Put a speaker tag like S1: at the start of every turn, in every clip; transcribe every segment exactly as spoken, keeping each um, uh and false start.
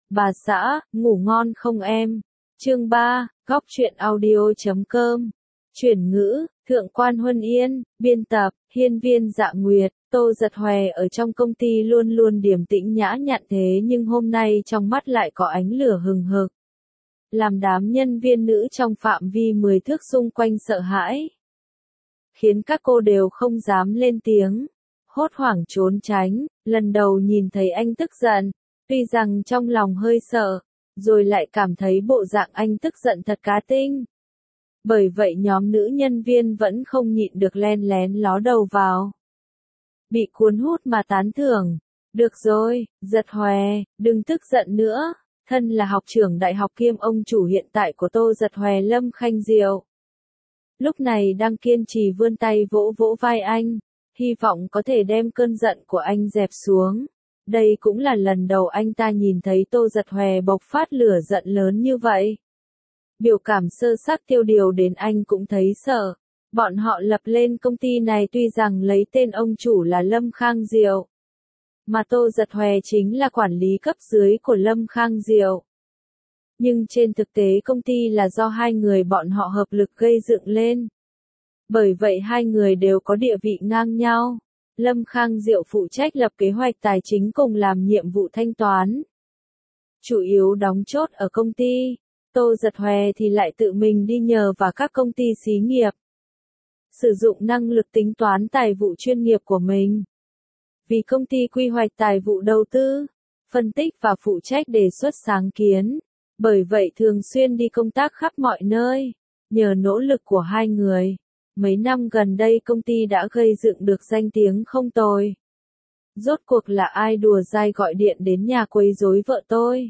S1: Bà xã, ngủ ngon không em? Chương ba, góc truyện audio.com. Chuyển ngữ, Thượng quan Huân Yên, biên tập, Hiên viên Dạ Nguyệt. Tô Giật Hòe ở trong công ty luôn luôn điềm tĩnh nhã nhặn thế nhưng hôm nay trong mắt lại có ánh lửa hừng hực. Làm đám nhân viên nữ trong phạm vi mười thước xung quanh sợ hãi. Khiến các cô đều không dám lên tiếng. Hốt hoảng trốn tránh, lần đầu nhìn thấy anh tức giận. Tuy rằng trong lòng hơi sợ, rồi lại cảm thấy bộ dạng anh tức giận thật cá tinh. Bởi vậy nhóm nữ nhân viên vẫn không nhịn được len lén ló đầu vào. Bị cuốn hút mà tán thưởng. Được rồi, Giật Hòe, đừng tức giận nữa. Thân là học trưởng đại học kiêm ông chủ hiện tại của Tô Giật Hòe Lâm Khanh Diệu. Lúc này đang kiên trì vươn tay vỗ vỗ vai anh, hy vọng có thể đem cơn giận của anh dẹp xuống. Đây cũng là lần đầu anh ta nhìn thấy Tô Giật Hòe bộc phát lửa giận lớn như vậy. Biểu cảm sơ sắc tiêu điều đến anh cũng thấy sợ. Bọn họ lập lên công ty này tuy rằng lấy tên ông chủ là Lâm Khang Diệu. Mà Tô Giật Hòe chính là quản lý cấp dưới của Lâm Khang Diệu. Nhưng trên thực tế công ty là do hai người bọn họ hợp lực gây dựng lên. Bởi vậy hai người đều có địa vị ngang nhau. Lâm Khang Diệu phụ trách lập kế hoạch tài chính cùng làm nhiệm vụ thanh toán. Chủ yếu đóng chốt ở công ty. Tô Giật Hòe thì lại tự mình đi nhờ vào các công ty xí nghiệp. Sử dụng năng lực tính toán tài vụ chuyên nghiệp của mình. Vì công ty quy hoạch tài vụ đầu tư, phân tích và phụ trách đề xuất sáng kiến. Bởi vậy thường xuyên đi công tác khắp mọi nơi. Nhờ nỗ lực của hai người, mấy năm gần đây công ty đã gây dựng được danh tiếng không tồi. Rốt cuộc là ai đùa dai gọi điện đến nhà quấy rối vợ tôi?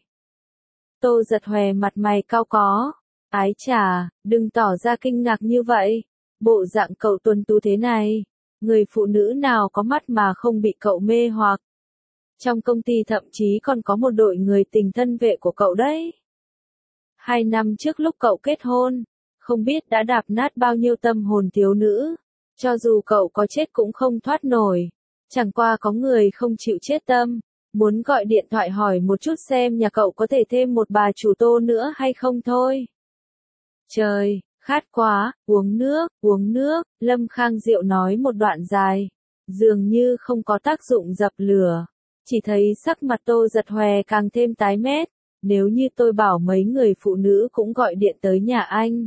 S1: Tô Giật Hòe mặt mày cau có. Ái chà, đừng tỏ ra kinh ngạc như vậy. Bộ dạng cậu tuấn tú thế này, người phụ nữ nào có mắt mà không bị cậu mê hoặc. Trong công ty thậm chí còn có một đội người tình thân vệ của cậu đấy. Hai năm trước lúc cậu kết hôn, không biết đã đạp nát bao nhiêu tâm hồn thiếu nữ. Cho dù cậu có chết cũng không thoát nổi. Chẳng qua có người không chịu chết tâm. Muốn gọi điện thoại hỏi một chút xem nhà cậu có thể thêm một bà chủ Tô nữa hay không thôi. Trời, khát quá, uống nước, uống nước, Lâm Khang Diệu nói một đoạn dài. Dường như không có tác dụng dập lửa. Chỉ thấy sắc mặt Tô Giật Hòe càng thêm tái mét. Nếu như tôi bảo mấy người phụ nữ cũng gọi điện tới nhà anh.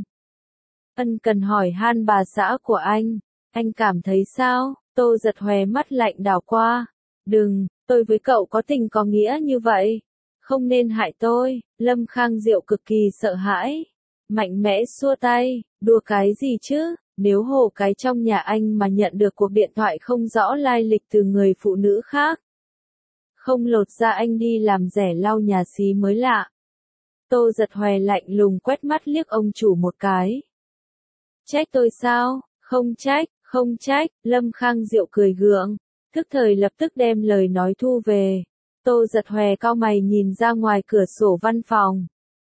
S1: Ân cần hỏi han bà xã của anh. Anh cảm thấy sao? Tô Giật Hòe mắt lạnh đảo qua. Đừng, tôi với cậu có tình có nghĩa như vậy. Không nên hại tôi. Lâm Khang Diệu cực kỳ sợ hãi. Mạnh mẽ xua tay. Đùa cái gì chứ? Nếu hồ cái trong nhà anh mà nhận được cuộc điện thoại không rõ lai lịch từ người phụ nữ khác. Không lột ra anh đi làm rẻ lau nhà xí mới lạ. Tô Giật Hòe lạnh lùng quét mắt liếc ông chủ một cái. Trách tôi sao? Không trách, không trách, Lâm Khang Diệu cười gượng. Thức thời lập tức đem lời nói thu về. Tô Giật Hòe cau mày nhìn ra ngoài cửa sổ văn phòng.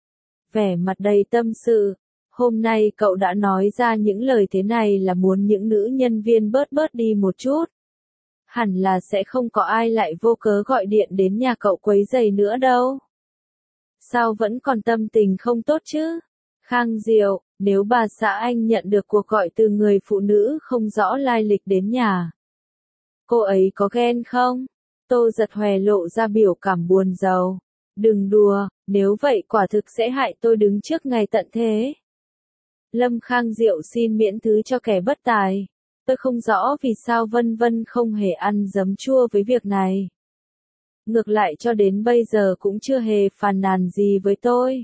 S1: Vẻ mặt đầy tâm sự. Hôm nay cậu đã nói ra những lời thế này là muốn những nữ nhân viên bớt bớt đi một chút. Hẳn là sẽ không có ai lại vô cớ gọi điện đến nhà cậu quấy rầy nữa đâu. Sao vẫn còn tâm tình không tốt chứ? Khang Diệu, nếu bà xã anh nhận được cuộc gọi từ người phụ nữ không rõ lai lịch đến nhà. Cô ấy có ghen không? Tô Giật Hòe lộ ra biểu cảm buồn rầu. Đừng đùa, nếu vậy quả thực sẽ hại tôi đứng trước ngày tận thế. Lâm Khang Diệu xin miễn thứ cho kẻ bất tài. Tôi không rõ vì sao Vân Vân không hề ăn giấm chua với việc này. Ngược lại cho đến bây giờ cũng chưa hề phàn nàn gì với tôi.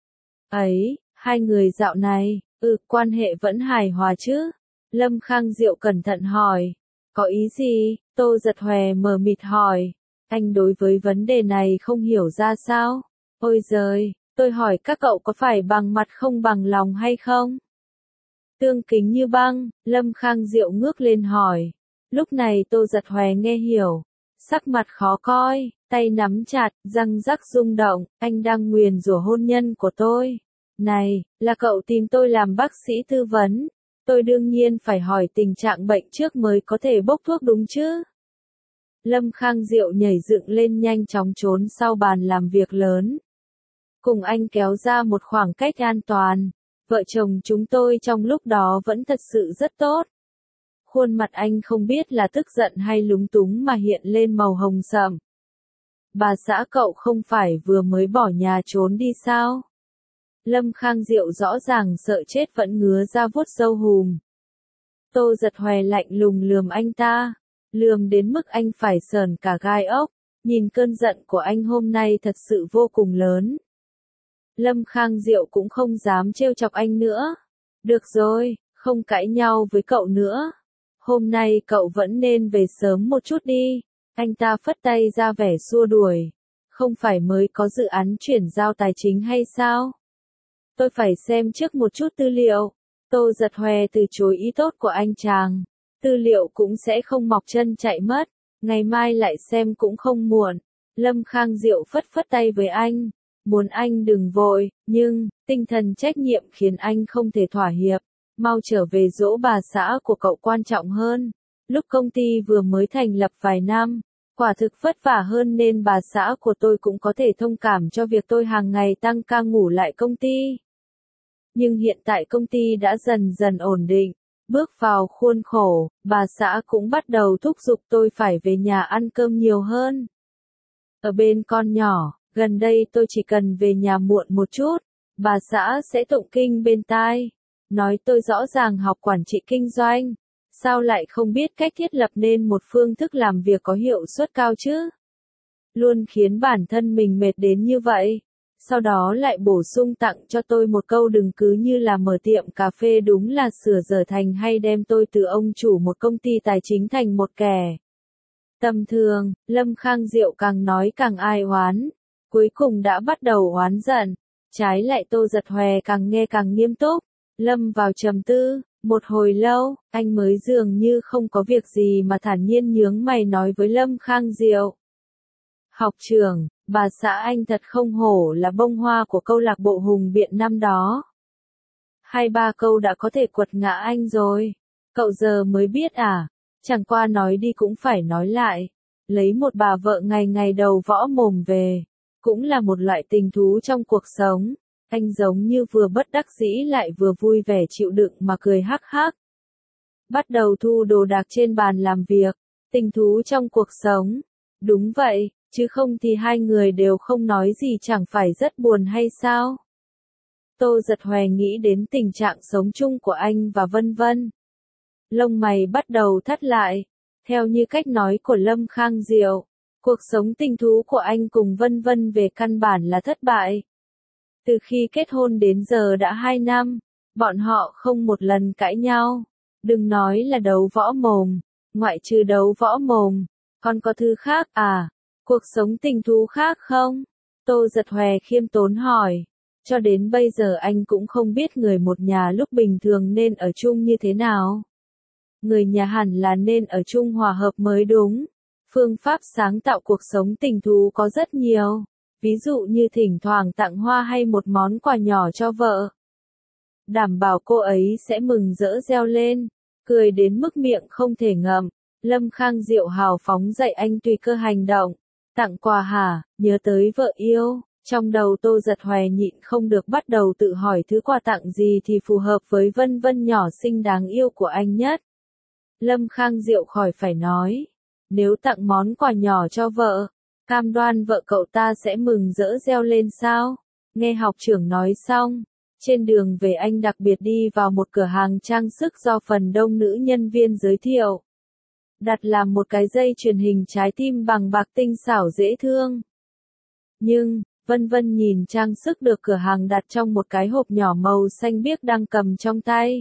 S1: Ấy, hai người dạo này, ừ, quan hệ vẫn hài hòa chứ? Lâm Khang Diệu cẩn thận hỏi. Có ý gì? Tô Giật Hòe mờ mịt hỏi. Anh đối với vấn đề này không hiểu ra sao? Ôi giời, tôi hỏi các cậu có phải bằng mặt không bằng lòng hay không? Tương kính như băng, Lâm Khang Diệu ngước lên hỏi. Lúc này Tô Giật Hòe nghe hiểu. Sắc mặt khó coi, tay nắm chặt, răng rắc rung động, anh đang nguyền rủa hôn nhân của tôi. Này, là cậu tìm tôi làm bác sĩ tư vấn. Tôi đương nhiên phải hỏi tình trạng bệnh trước mới có thể bốc thuốc đúng chứ? Lâm Khang Diệu nhảy dựng lên nhanh chóng trốn sau bàn làm việc lớn. Cùng anh kéo ra một khoảng cách an toàn. Vợ chồng chúng tôi trong lúc đó vẫn thật sự rất tốt. Khuôn mặt anh không biết là tức giận hay lúng túng mà hiện lên màu hồng sậm. Bà xã cậu không phải vừa mới bỏ nhà trốn đi sao? Lâm Khang Diệu rõ ràng sợ chết vẫn ngứa ra vuốt râu hùm. Tô Giật Hòe lạnh lùng lườm anh ta, lườm đến mức anh phải sờn cả gai ốc, nhìn cơn giận của anh hôm nay thật sự vô cùng lớn. Lâm Khang Diệu cũng không dám trêu chọc anh nữa. Được rồi, không cãi nhau với cậu nữa. Hôm nay cậu vẫn nên về sớm một chút đi. Anh ta phất tay ra vẻ xua đuổi. Không phải mới có dự án chuyển giao tài chính hay sao? Tôi phải xem trước một chút tư liệu. Tô Giật Hòe từ chối ý tốt của anh chàng. Tư liệu cũng sẽ không mọc chân chạy mất. Ngày mai lại xem cũng không muộn. Lâm Khang Diệu phất phất tay với anh. Muốn anh đừng vội, nhưng, tinh thần trách nhiệm khiến anh không thể thỏa hiệp. Mau trở về dỗ bà xã của cậu quan trọng hơn. Lúc công ty vừa mới thành lập vài năm, quả thực vất vả hơn nên bà xã của tôi cũng có thể thông cảm cho việc tôi hàng ngày tăng ca ngủ lại công ty. Nhưng hiện tại công ty đã dần dần ổn định, bước vào khuôn khổ, bà xã cũng bắt đầu thúc giục tôi phải về nhà ăn cơm nhiều hơn. Ở bên con nhỏ, gần đây tôi chỉ cần về nhà muộn một chút, bà xã sẽ tụng kinh bên tai. Nói tôi rõ ràng học quản trị kinh doanh, sao lại không biết cách thiết lập nên một phương thức làm việc có hiệu suất cao chứ? Luôn khiến bản thân mình mệt đến như vậy. Sau đó lại bổ sung tặng cho tôi một câu đừng cứ như là mở tiệm cà phê đúng là sửa dở thành hay đem tôi từ ông chủ một công ty tài chính thành một kẻ tầm thường. Lâm Khang Diệu càng nói càng ai oán, cuối cùng đã bắt đầu oán giận. Trái lại Tô Giật Hòe càng nghe càng nghiêm túc. Lâm vào trầm tư, một hồi lâu, anh mới dường như không có việc gì mà thản nhiên nhướng mày nói với Lâm Khang Diệu. Học trưởng, bà xã anh thật không hổ là bông hoa của câu lạc bộ Hùng Biện năm đó. Hai ba câu đã có thể quật ngã anh rồi. Cậu giờ mới biết à? Chẳng qua nói đi cũng phải nói lại. Lấy một bà vợ ngày ngày đầu võ mồm về. Cũng là một loại tình thú trong cuộc sống. Anh giống như vừa bất đắc dĩ lại vừa vui vẻ chịu đựng mà cười hắc hắc. Bắt đầu thu đồ đạc trên bàn làm việc. Tình thú trong cuộc sống. Đúng vậy, chứ không thì hai người đều không nói gì chẳng phải rất buồn hay sao? Tô Giật Hòe nghĩ đến tình trạng sống chung của anh và Vân Vân. Lông mày bắt đầu thắt lại. Theo như cách nói của Lâm Khang Diệu, cuộc sống tình thú của anh cùng Vân Vân về căn bản là thất bại. Từ khi kết hôn đến giờ đã hai năm, bọn họ không một lần cãi nhau. Đừng nói là đấu võ mồm, ngoại trừ đấu võ mồm, còn có thứ khác à? Cuộc sống tình thú khác không? Tô Giật Hòe khiêm tốn hỏi. Cho đến bây giờ anh cũng không biết người một nhà lúc bình thường nên ở chung như thế nào. Người nhà hẳn là nên ở chung hòa hợp mới đúng. Phương pháp sáng tạo cuộc sống tình thú có rất nhiều. Ví dụ như thỉnh thoảng tặng hoa hay một món quà nhỏ cho vợ. Đảm bảo cô ấy sẽ mừng rỡ reo lên, cười đến mức miệng không thể ngậm. Lâm Khang Diệu hào phóng dạy anh tùy cơ hành động. Tặng quà hả, nhớ tới vợ yêu. Trong đầu Tô Giật Hòe nhịn không được bắt đầu tự hỏi thứ quà tặng gì thì phù hợp với Vân Vân nhỏ xinh đáng yêu của anh nhất. Lâm Khang Diệu khỏi phải nói. Nếu tặng món quà nhỏ cho vợ, cam đoan vợ cậu ta sẽ mừng rỡ reo lên sao? Nghe học trưởng nói xong, trên đường về anh đặc biệt đi vào một cửa hàng trang sức do phần đông nữ nhân viên giới thiệu. Đặt làm một cái dây chuyền hình trái tim bằng bạc tinh xảo dễ thương. Nhưng, Vân Vân nhìn trang sức được cửa hàng đặt trong một cái hộp nhỏ màu xanh biếc đang cầm trong tay.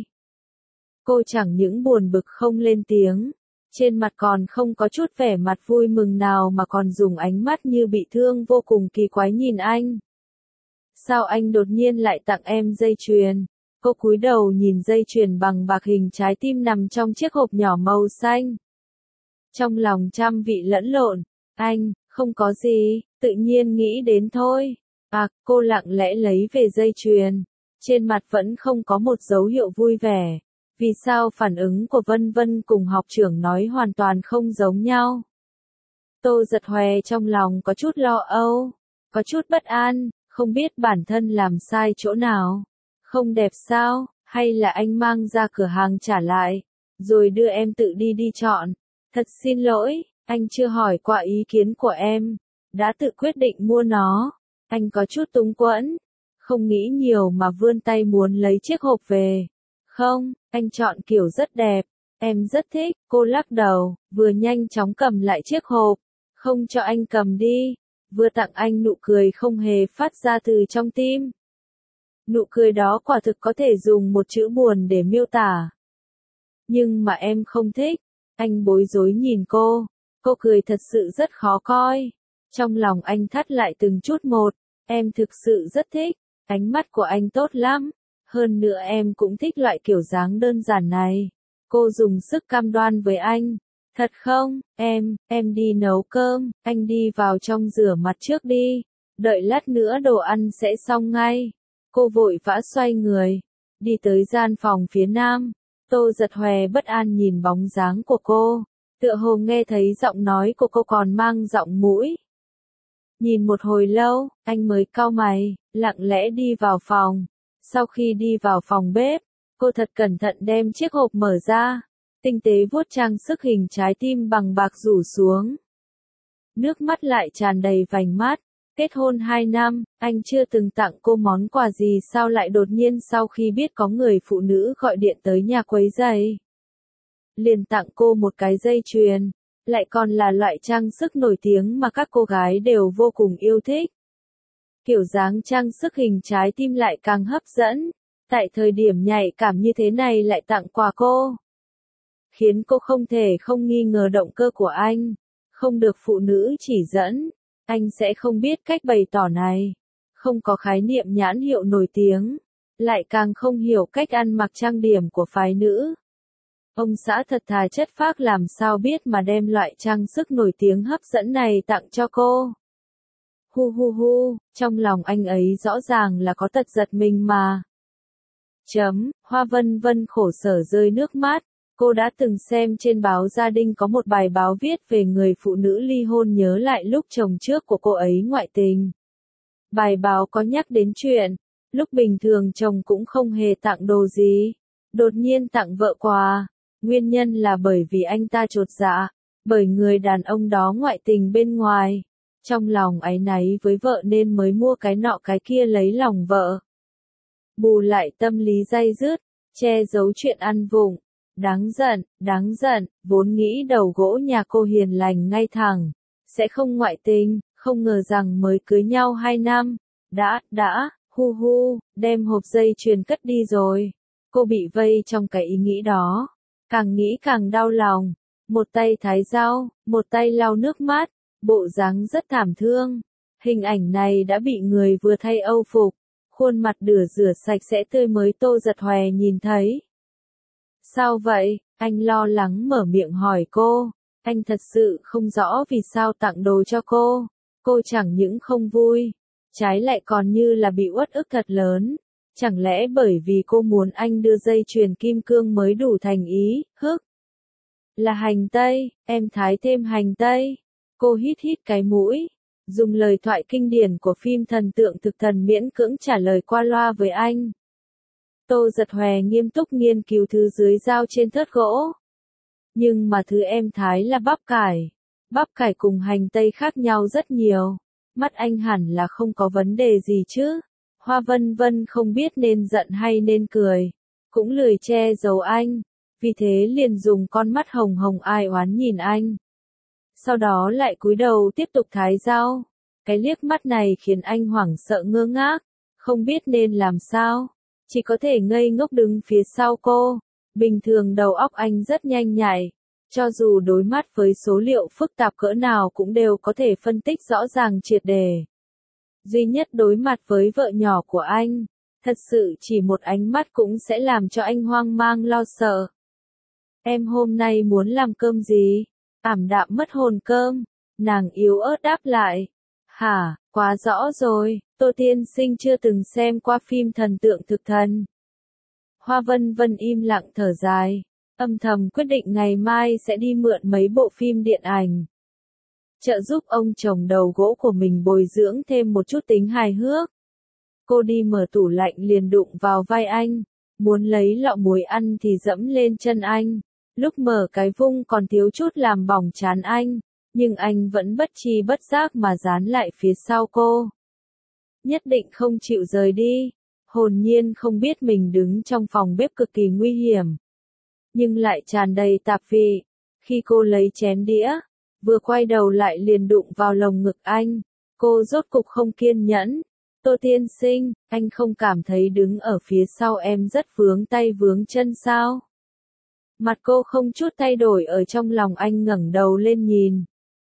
S1: Cô chẳng những buồn bực không lên tiếng, trên mặt còn không có chút vẻ mặt vui mừng nào mà còn dùng ánh mắt như bị thương vô cùng kỳ quái nhìn anh. Sao anh đột nhiên lại tặng em dây chuyền? Cô cúi đầu nhìn dây chuyền bằng bạc hình trái tim nằm trong chiếc hộp nhỏ màu xanh. Trong lòng trăm vị lẫn lộn, anh, không có gì, tự nhiên nghĩ đến thôi. À, cô lặng lẽ lấy về dây chuyền. Trên mặt vẫn không có một dấu hiệu vui vẻ. Vì sao phản ứng của Vân Vân cùng học trưởng nói hoàn toàn không giống nhau? Tô Giật Hòe trong lòng có chút lo âu, có chút bất an, không biết bản thân làm sai chỗ nào. Không đẹp sao, hay là anh mang ra cửa hàng trả lại, rồi đưa em tự đi đi chọn. Thật xin lỗi, anh chưa hỏi qua ý kiến của em, đã tự quyết định mua nó. Anh có chút túng quẫn, không nghĩ nhiều mà vươn tay muốn lấy chiếc hộp về. Không, anh chọn kiểu rất đẹp, em rất thích. Cô lắc đầu, vừa nhanh chóng cầm lại chiếc hộp, không cho anh cầm đi, vừa tặng anh nụ cười không hề phát ra từ trong tim. Nụ cười đó quả thực có thể dùng một chữ buồn để miêu tả. Nhưng mà em không thích. Anh bối rối nhìn cô, cô cười thật sự rất khó coi. Trong lòng anh thắt lại từng chút một, em thực sự rất thích, ánh mắt của anh tốt lắm. Hơn nữa em cũng thích loại kiểu dáng đơn giản này. Cô dùng sức cam đoan với anh. Thật không, em, em đi nấu cơm, anh đi vào trong rửa mặt trước đi. Đợi lát nữa đồ ăn sẽ xong ngay. Cô vội vã xoay người, đi tới gian phòng phía nam. Tô Giật Hòe bất an nhìn bóng dáng của cô, tựa hồ nghe thấy giọng nói của cô còn mang giọng mũi. Nhìn một hồi lâu, anh mới cau mày, lặng lẽ đi vào phòng. Sau khi đi vào phòng bếp, cô thật cẩn thận đem chiếc hộp mở ra, tinh tế vuốt trang sức hình trái tim bằng bạc rủ xuống. Nước mắt lại tràn đầy vành mắt. Kết hôn hai năm, anh chưa từng tặng cô món quà gì sao lại đột nhiên sau khi biết có người phụ nữ gọi điện tới nhà quấy rầy. Liền tặng cô một cái dây chuyền, lại còn là loại trang sức nổi tiếng mà các cô gái đều vô cùng yêu thích. Kiểu dáng trang sức hình trái tim lại càng hấp dẫn, tại thời điểm nhạy cảm như thế này lại tặng quà cô. Khiến cô không thể không nghi ngờ động cơ của anh, không được phụ nữ chỉ dẫn. Anh sẽ không biết cách bày tỏ này, không có khái niệm nhãn hiệu nổi tiếng, lại càng không hiểu cách ăn mặc trang điểm của phái nữ. Ông xã thật thà chất phác làm sao biết mà đem loại trang sức nổi tiếng hấp dẫn này tặng cho cô. Hu hu hu, trong lòng anh ấy rõ ràng là có tật giật mình mà. Chấm, Hoa Vân Vân khổ sở rơi nước mắt. Cô đã từng xem trên báo gia đình có một bài báo viết về người phụ nữ ly hôn nhớ lại lúc chồng trước của cô ấy ngoại tình. Bài báo có nhắc đến chuyện, lúc bình thường chồng cũng không hề tặng đồ gì, đột nhiên tặng vợ quà. Nguyên nhân là bởi vì anh ta chột dạ, bởi người đàn ông đó ngoại tình bên ngoài. Trong lòng áy náy với vợ nên mới mua cái nọ cái kia lấy lòng vợ. Bù lại tâm lý day dứt, che giấu chuyện ăn vụng. Đáng giận, đáng giận, vốn nghĩ đầu gỗ nhà cô hiền lành ngay thẳng, sẽ không ngoại tình, không ngờ rằng mới cưới nhau hai năm, đã, đã, hu hu, đem hộp dây chuyền cất đi rồi. Cô bị vây trong cái ý nghĩ đó, càng nghĩ càng đau lòng, một tay thái rau, một tay lau nước mắt, bộ dáng rất thảm thương. Hình ảnh này đã bị người vừa thay âu phục, khuôn mặt rửa rửa sạch sẽ tươi mới Tô Giật Hòe nhìn thấy. Sao vậy? Anh lo lắng mở miệng hỏi cô. Anh thật sự không rõ vì sao tặng đồ cho cô. Cô chẳng những không vui, trái lại còn như là bị uất ức thật lớn. Chẳng lẽ bởi vì cô muốn anh đưa dây chuyền kim cương mới đủ thành ý, hức? Là hành tây, em thái thêm hành tây. Cô hít hít cái mũi, dùng lời thoại kinh điển của phim thần tượng thực thần miễn cưỡng trả lời qua loa với anh. Tô Giật Hòe nghiêm túc nghiên cứu thứ dưới dao trên thớt gỗ. Nhưng mà thứ em thái là bắp cải. Bắp cải cùng hành tây khác nhau rất nhiều. Mắt anh hẳn là không có vấn đề gì chứ. Hoa Vân Vân không biết nên giận hay nên cười. Cũng lười che giấu anh. Vì thế liền dùng con mắt hồng hồng ai oán nhìn anh. Sau đó lại cúi đầu tiếp tục thái rau. Cái liếc mắt này khiến anh hoảng sợ ngơ ngác. Không biết nên làm sao. Chỉ có thể ngây ngốc đứng phía sau cô. Bình thường đầu óc anh rất nhanh nhạy. Cho dù đối mặt với số liệu phức tạp cỡ nào cũng đều có thể phân tích rõ ràng triệt đề. Duy nhất đối mặt với vợ nhỏ của anh, thật sự chỉ một ánh mắt cũng sẽ làm cho anh hoang mang lo sợ. Em hôm nay muốn làm cơm gì? Ảm đạm mất hồn cơm. Nàng yếu ớt đáp lại. Hả, quá rõ rồi, Tô tiên sinh chưa từng xem qua phim thần tượng thực thần. Hoa Vân Vân im lặng thở dài, âm thầm quyết định ngày mai sẽ đi mượn mấy bộ phim điện ảnh. trợ giúp ông chồng đầu gỗ của mình bồi dưỡng thêm một chút tính hài hước. Cô đi mở tủ lạnh liền đụng vào vai anh, muốn lấy lọ muối ăn thì dẫm lên chân anh, lúc mở cái vung còn thiếu chút làm bỏng trán anh, nhưng anh vẫn bất tri bất giác mà dán lại phía sau cô. Nhất định không chịu rời đi, hồn nhiên không biết mình đứng trong phòng bếp cực kỳ nguy hiểm, nhưng lại tràn đầy tạp vị. Khi cô lấy chén đĩa, vừa quay đầu lại liền đụng vào lồng ngực anh, cô rốt cục không kiên nhẫn. Tô tiên sinh, anh không cảm thấy đứng ở phía sau em rất vướng tay vướng chân sao? Mặt cô không chút thay đổi, ở trong lòng anh ngẩng đầu lên nhìn.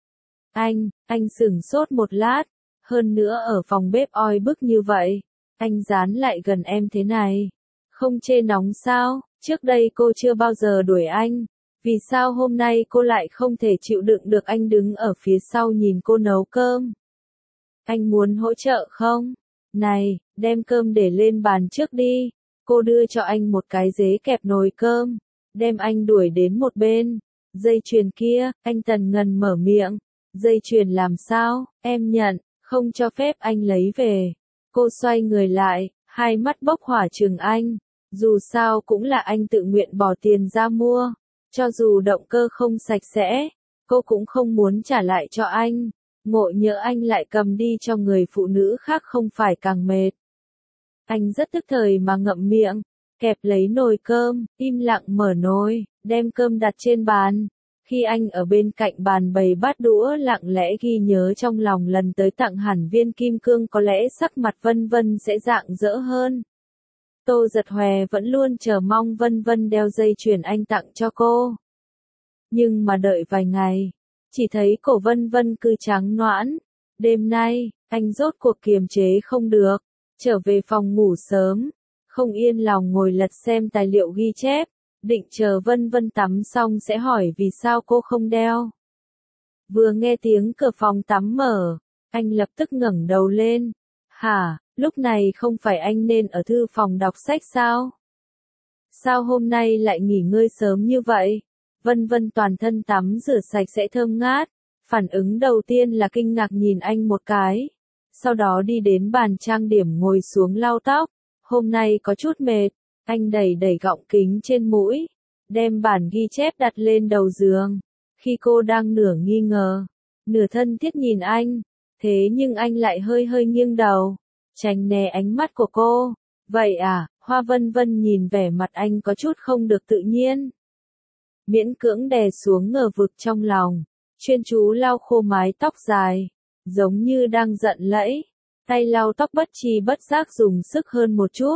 S1: Anh, anh sửng sốt một lát, hơn nữa ở phòng bếp oi bức như vậy, anh dán lại gần em thế này, không chê nóng sao? Trước đây cô chưa bao giờ đuổi anh, vì sao hôm nay cô lại không thể chịu đựng được anh đứng ở phía sau nhìn cô nấu cơm? Anh muốn hỗ trợ không? Này, đem cơm để lên bàn trước đi. Cô đưa cho anh một cái dế kẹp nồi cơm, đem anh đuổi đến một bên. Dây chuyền kia, anh Tần Ngần mở miệng. Dây chuyền làm sao, em nhận, không cho phép anh lấy về. Cô xoay người lại, hai mắt bốc hỏa trừng anh. Dù sao cũng là anh tự nguyện bỏ tiền ra mua. Cho dù động cơ không sạch sẽ, cô cũng không muốn trả lại cho anh. Ngộ nhỡ anh lại cầm đi cho người phụ nữ khác không phải càng mệt. Anh rất tức thời mà ngậm miệng, kẹp lấy nồi cơm, im lặng mở nồi, đem cơm đặt trên bàn. Khi anh ở bên cạnh bàn bày bát đũa lặng lẽ ghi nhớ trong lòng lần tới tặng hẳn viên kim cương, có lẽ sắc mặt Vân Vân sẽ rạng rỡ hơn. Tô Giật Hòe vẫn luôn chờ mong Vân Vân đeo dây chuyền anh tặng cho cô. Nhưng mà đợi vài ngày, chỉ thấy cổ Vân Vân cứ trắng noãn. Đêm nay, anh rốt cuộc kiềm chế không được, trở về phòng ngủ sớm, không yên lòng ngồi lật xem tài liệu ghi chép, định chờ Vân Vân tắm xong sẽ hỏi vì sao cô không đeo. Vừa nghe tiếng cửa phòng tắm mở, anh lập tức ngẩng đầu lên. Hả, lúc này không phải anh nên ở thư phòng đọc sách sao? Sao hôm nay lại nghỉ ngơi sớm như vậy? Vân Vân toàn thân tắm rửa sạch sẽ thơm ngát, phản ứng đầu tiên là kinh ngạc nhìn anh một cái, sau đó đi đến bàn trang điểm ngồi xuống lau tóc. Hôm nay có chút mệt, anh đẩy đẩy gọng kính trên mũi, đem bản ghi chép đặt lên đầu giường. Khi cô đang nửa nghi ngờ, nửa thân thiết nhìn anh, thế nhưng anh lại hơi hơi nghiêng đầu, tránh né ánh mắt của cô. Vậy à, Hoa Vân Vân nhìn vẻ mặt anh có chút không được tự nhiên. Miễn cưỡng đè xuống ngờ vực trong lòng, chuyên chú lau khô mái tóc dài, giống như đang giận lẫy, tay lau tóc bất tri bất giác dùng sức hơn một chút.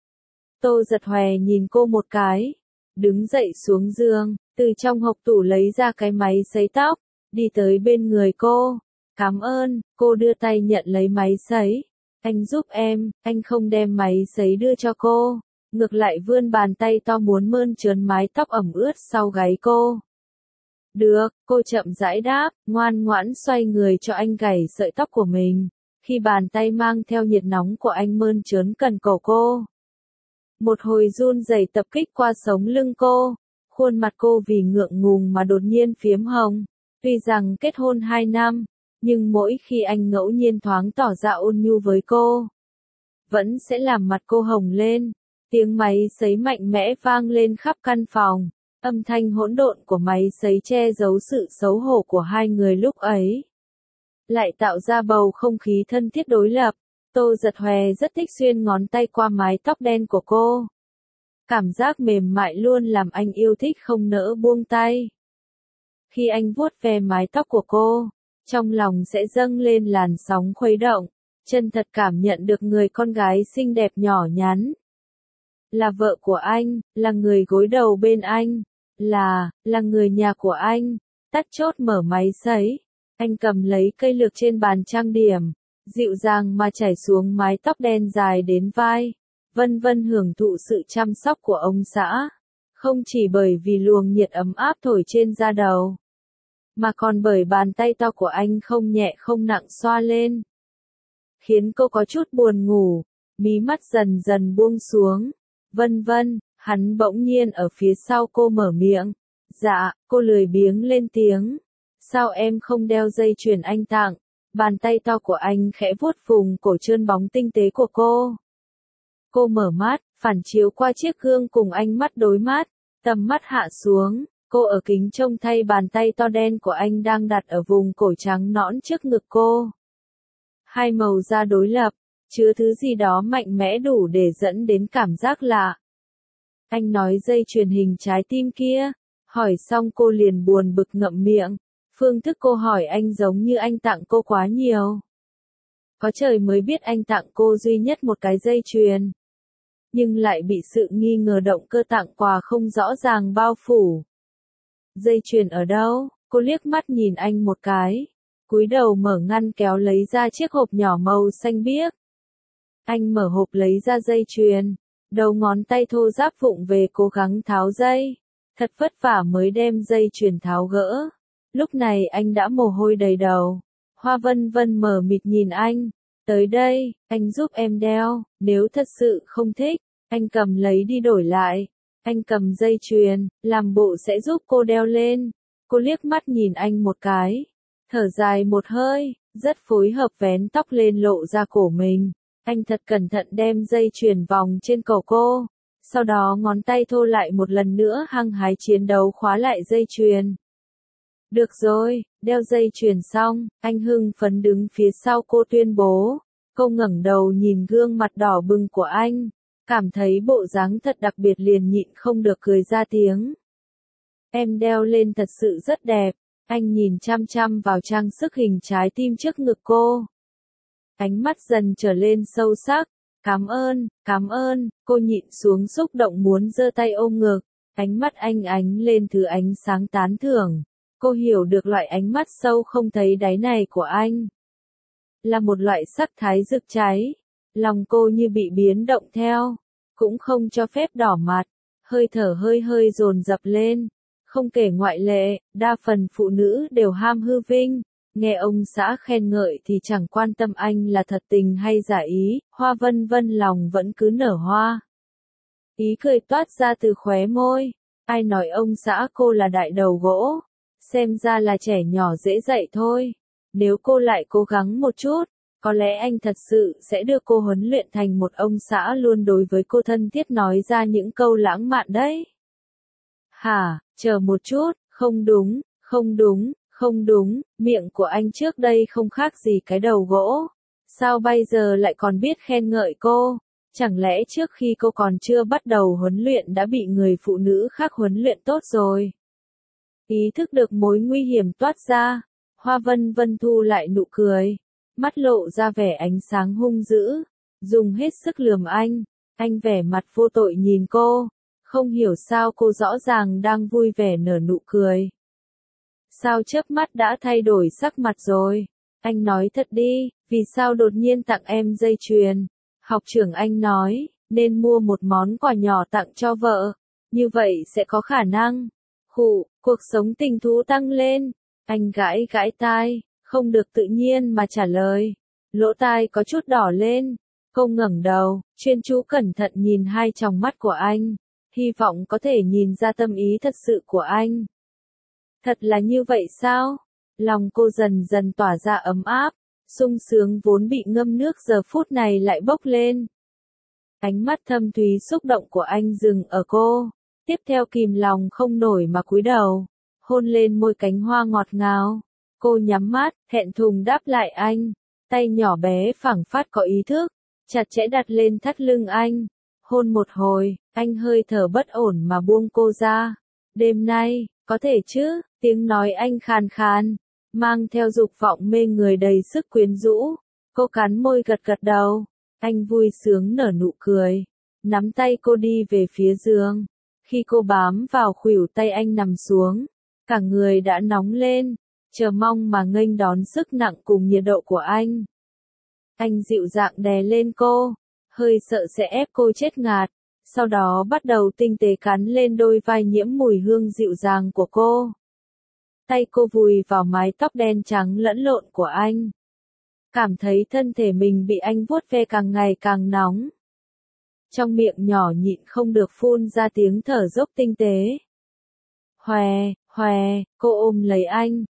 S1: Tô Giật Hòe nhìn cô một cái, đứng dậy xuống giường, từ trong hộc tủ lấy ra cái máy sấy tóc, đi tới bên người cô. Cảm ơn, cô đưa tay nhận lấy máy sấy. Anh giúp em, anh không đem máy sấy đưa cho cô, ngược lại vươn bàn tay to muốn mơn trớn mái tóc ẩm ướt sau gáy cô. Được, cô chậm rãi đáp, ngoan ngoãn xoay người cho anh gảy sợi tóc của mình, khi bàn tay mang theo nhiệt nóng của anh mơn trớn cần cổ cô. Một hồi run rẩy tập kích qua sống lưng cô, khuôn mặt cô vì ngượng ngùng mà đột nhiên phiếm hồng. Tuy rằng kết hôn hai năm, nhưng mỗi khi anh ngẫu nhiên thoáng tỏ ra ôn nhu với cô, vẫn sẽ làm mặt cô hồng lên. Tiếng máy sấy mạnh mẽ vang lên khắp căn phòng, âm thanh hỗn độn của máy sấy che giấu sự xấu hổ của hai người lúc ấy, lại tạo ra bầu không khí thân thiết đối lập. Tô Giật Hòe rất thích xuyên ngón tay qua mái tóc đen của cô. Cảm giác mềm mại luôn làm anh yêu thích không nỡ buông tay. Khi anh vuốt ve mái tóc của cô, trong lòng sẽ dâng lên làn sóng khuấy động, chân thật cảm nhận được người con gái xinh đẹp nhỏ nhắn. Là vợ của anh, là người gối đầu bên anh, là, là người nhà của anh. Tắt chốt mở máy sấy, anh cầm lấy cây lược trên bàn trang điểm, dịu dàng mà chảy xuống mái tóc đen dài đến vai. Vân Vân hưởng thụ sự chăm sóc của ông xã, không chỉ bởi vì luồng nhiệt ấm áp thổi trên da đầu, mà còn bởi bàn tay to của anh không nhẹ không nặng xoa lên, khiến cô có chút buồn ngủ, mí mắt dần dần buông xuống. Vân Vân, hắn bỗng nhiên ở phía sau cô mở miệng. Dạ, cô lười biếng lên tiếng. Sao em không đeo dây chuyền anh tặng? Bàn tay to của anh khẽ vuốt vùng cổ trơn bóng tinh tế của cô. Cô mở mắt, phản chiếu qua chiếc gương cùng ánh mắt đối mắt, tầm mắt hạ xuống, cô ở kính trông thấy bàn tay to đen của anh đang đặt ở vùng cổ trắng nõn trước ngực cô. Hai màu da đối lập, chứa thứ gì đó mạnh mẽ đủ để dẫn đến cảm giác lạ. Anh nói dây chuyền hình trái tim kia, hỏi xong cô liền buồn bực ngậm miệng, phương thức cô hỏi anh giống như anh tặng cô quá nhiều. Có trời mới biết anh tặng cô duy nhất một cái dây chuyền. Nhưng lại bị sự nghi ngờ động cơ tặng quà không rõ ràng bao phủ. Dây chuyền ở đâu? Cô liếc mắt nhìn anh một cái. Cúi đầu mở ngăn kéo lấy ra chiếc hộp nhỏ màu xanh biếc. Anh mở hộp lấy ra dây chuyền. Đầu ngón tay thô ráp vụng về cố gắng tháo dây. Thật vất vả mới đem dây chuyền tháo gỡ. Lúc này anh đã mồ hôi đầy đầu. Hoa Vân Vân mờ mịt nhìn anh. Tới đây, anh giúp em đeo, nếu thật sự không thích, anh cầm lấy đi đổi lại. Anh cầm dây chuyền, làm bộ sẽ giúp cô đeo lên. Cô liếc mắt nhìn anh một cái, thở dài một hơi, rất phối hợp vén tóc lên lộ ra cổ mình. Anh thật cẩn thận đem dây chuyền vòng trên cổ cô, sau đó ngón tay thô lại một lần nữa hăng hái chiến đấu khóa lại dây chuyền. Được rồi, đeo dây chuyền xong, anh hưng phấn đứng phía sau cô tuyên bố. Cô ngẩng đầu nhìn gương mặt đỏ bừng của anh, cảm thấy bộ dáng thật đặc biệt liền nhịn không được cười ra tiếng. Em đeo lên thật sự rất đẹp, anh nhìn chăm chăm vào trang sức hình trái tim trước ngực cô. Ánh mắt dần trở lên sâu sắc, cảm ơn, cảm ơn, cô nhịn xuống xúc động muốn giơ tay ôm ngực, ánh mắt anh ánh lên thứ ánh sáng tán thưởng. Cô hiểu được loại ánh mắt sâu không thấy đáy này của anh. Là một loại sắc thái rực cháy. Lòng cô như bị biến động theo. Cũng không cho phép đỏ mặt. Hơi thở hơi hơi dồn dập lên. Không kể ngoại lệ, đa phần phụ nữ đều ham hư vinh. Nghe ông xã khen ngợi thì chẳng quan tâm anh là thật tình hay giả ý. Hoa Vân Vân lòng vẫn cứ nở hoa. Ý cười toát ra từ khóe môi. Ai nói ông xã cô là đại đầu gỗ. Xem ra là trẻ nhỏ dễ dạy thôi. Nếu cô lại cố gắng một chút, có lẽ anh thật sự sẽ đưa cô huấn luyện thành một ông xã luôn đối với cô thân thiết nói ra những câu lãng mạn đấy. Hả, chờ một chút, không đúng, không đúng, không đúng, miệng của anh trước đây không khác gì cái đầu gỗ. Sao bây giờ lại còn biết khen ngợi cô? Chẳng lẽ trước khi cô còn chưa bắt đầu huấn luyện đã bị người phụ nữ khác huấn luyện tốt rồi? Ý thức được mối nguy hiểm toát ra, Hoa Vân Vân thu lại nụ cười, mắt lộ ra vẻ ánh sáng hung dữ, dùng hết sức lườm anh, anh vẻ mặt vô tội nhìn cô, không hiểu sao cô rõ ràng đang vui vẻ nở nụ cười. Sao chớp mắt đã thay đổi sắc mặt rồi, anh nói thật đi, vì sao đột nhiên tặng em dây chuyền, học trưởng anh nói, nên mua một món quà nhỏ tặng cho vợ, như vậy sẽ có khả năng. Khụ, cuộc sống tình thú tăng lên, anh gãi gãi tai, không được tự nhiên mà trả lời, lỗ tai có chút đỏ lên, cô ngẩng đầu, chuyên chú cẩn thận nhìn hai tròng mắt của anh, hy vọng có thể nhìn ra tâm ý thật sự của anh. Thật là như vậy sao? Lòng cô dần dần tỏa ra ấm áp, sung sướng vốn bị ngâm nước giờ phút này lại bốc lên. Ánh mắt thâm thúy xúc động của anh dừng ở cô. Tiếp theo kìm lòng không nổi mà cúi đầu, hôn lên môi cánh hoa ngọt ngào. Cô nhắm mắt, thẹn thùng đáp lại anh, tay nhỏ bé phẳng phất có ý thức, chặt chẽ đặt lên thắt lưng anh. Hôn một hồi, anh hơi thở bất ổn mà buông cô ra. Đêm nay, có thể chứ, tiếng nói anh khàn khàn, mang theo dục vọng mê người đầy sức quyến rũ. Cô cắn môi gật gật đầu, anh vui sướng nở nụ cười, nắm tay cô đi về phía giường. Khi cô bám vào khuỷu tay anh nằm xuống, cả người đã nóng lên, chờ mong mà nghênh đón sức nặng cùng nhiệt độ của anh. Anh dịu dàng đè lên cô, hơi sợ sẽ ép cô chết ngạt, sau đó bắt đầu tinh tế cắn lên đôi vai nhiễm mùi hương dịu dàng của cô. Tay cô vùi vào mái tóc đen trắng lẫn lộn của anh. Cảm thấy thân thể mình bị anh vuốt ve càng ngày càng nóng. Trong miệng nhỏ nhịn không được phun ra tiếng thở dốc tinh tế. Hòe, hòe, cô ôm lấy anh,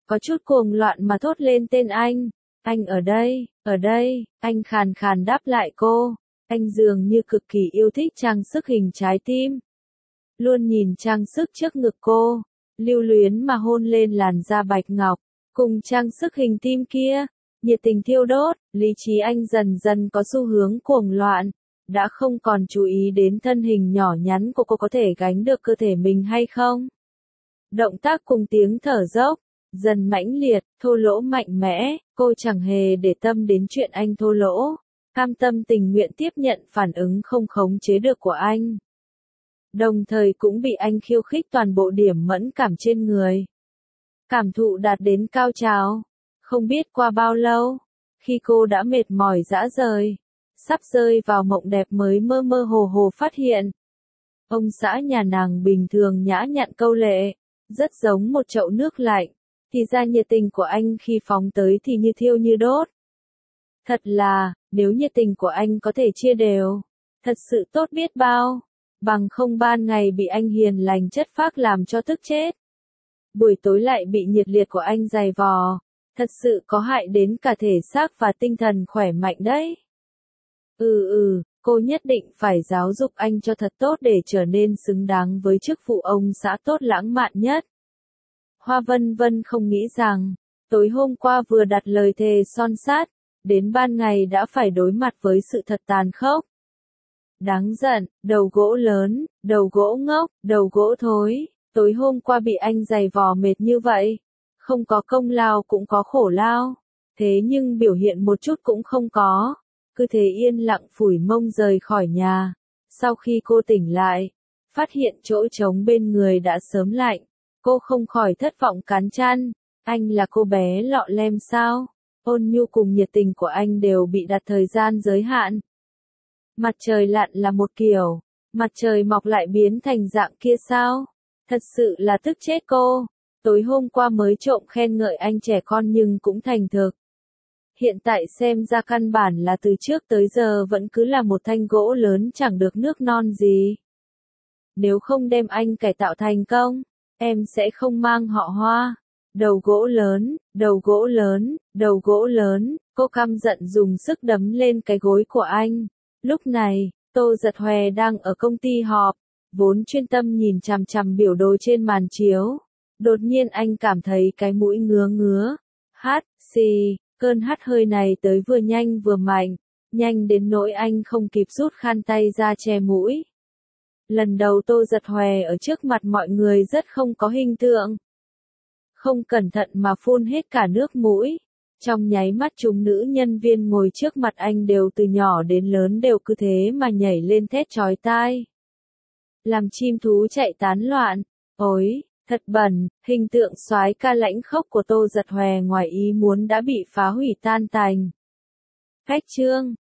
S1: có chút cuồng loạn mà thốt lên tên anh. Anh ở đây, ở đây, anh khàn khàn đáp lại cô. Anh dường như cực kỳ yêu thích trang sức hình trái tim. Luôn nhìn trang sức trước ngực cô, lưu luyến mà hôn lên làn da bạch ngọc, cùng trang sức hình tim kia, nhiệt tình thiêu đốt, lý trí anh dần dần có xu hướng cuồng loạn, đã không còn chú ý đến thân hình nhỏ nhắn của cô có thể gánh được cơ thể mình hay không. Động tác cùng tiếng thở dốc, dần mãnh liệt, thô lỗ mạnh mẽ, cô chẳng hề để tâm đến chuyện anh thô lỗ, cam tâm tình nguyện tiếp nhận phản ứng không khống chế được của anh. Đồng thời cũng bị anh khiêu khích toàn bộ điểm mẫn cảm trên người. Cảm thụ đạt đến cao trào. Không biết qua bao lâu, khi cô đã mệt mỏi rã rời, sắp rơi vào mộng đẹp mới mơ mơ hồ hồ phát hiện. Ông xã nhà nàng bình thường nhã nhặn câu lệ, rất giống một chậu nước lạnh, thì ra nhiệt tình của anh khi phóng tới thì như thiêu như đốt. Thật là, nếu nhiệt tình của anh có thể chia đều, thật sự tốt biết bao, bằng không ban ngày bị anh hiền lành chất phác làm cho tức chết. Buổi tối lại bị nhiệt liệt của anh giày vò, thật sự có hại đến cả thể xác và tinh thần khỏe mạnh đấy. Ừ ừ, cô nhất định phải giáo dục anh cho thật tốt để trở nên xứng đáng với chức vụ ông xã tốt lãng mạn nhất. Hoa Vân Vân không nghĩ rằng, tối hôm qua vừa đặt lời thề son sát, đến ban ngày đã phải đối mặt với sự thật tàn khốc. Đáng giận, đầu gỗ lớn, đầu gỗ ngốc, đầu gỗ thối, tối hôm qua bị anh giày vò mệt như vậy. Không có công lao cũng có khổ lao, thế nhưng biểu hiện một chút cũng không có, cứ thế yên lặng phủi mông rời khỏi nhà. Sau khi cô tỉnh lại, phát hiện chỗ trống bên người đã sớm lạnh, cô không khỏi thất vọng cắn chăn, anh là cô bé lọ lem sao? Ôn nhu cùng nhiệt tình của anh đều bị đặt thời gian giới hạn. Mặt trời lặn là một kiểu, mặt trời mọc lại biến thành dạng kia sao? Thật sự là tức chết cô. Tối hôm qua mới trộm khen ngợi anh trẻ con nhưng cũng thành thực. Hiện tại xem ra căn bản là từ trước tới giờ vẫn cứ là một thanh gỗ lớn chẳng được nước non gì. Nếu không đem anh cải tạo thành công, em sẽ không mang họ Hoa. Đầu gỗ lớn, đầu gỗ lớn, đầu gỗ lớn, cô căm giận dùng sức đấm lên cái gối của anh. Lúc này, Tô Giật Hòe đang ở công ty họp, vốn chuyên tâm nhìn chằm chằm biểu đồ trên màn chiếu. Đột nhiên anh cảm thấy cái mũi ngứa ngứa. Hát, xì, cơn hắt hơi này tới vừa nhanh vừa mạnh, nhanh đến nỗi anh không kịp rút khăn tay ra che mũi. Lần đầu Tô Giật Hòe ở trước mặt mọi người rất không có hình tượng. Không cẩn thận mà phun hết cả nước mũi. Trong nháy mắt chúng nữ nhân viên ngồi trước mặt anh đều từ nhỏ đến lớn đều cứ thế mà nhảy lên thét chói tai. Làm chim thú chạy tán loạn. Ôi, thật bẩn, hình tượng soái ca lãnh khốc của Tô Giật Hòe ngoài ý muốn đã bị phá hủy tan tành. Cách chương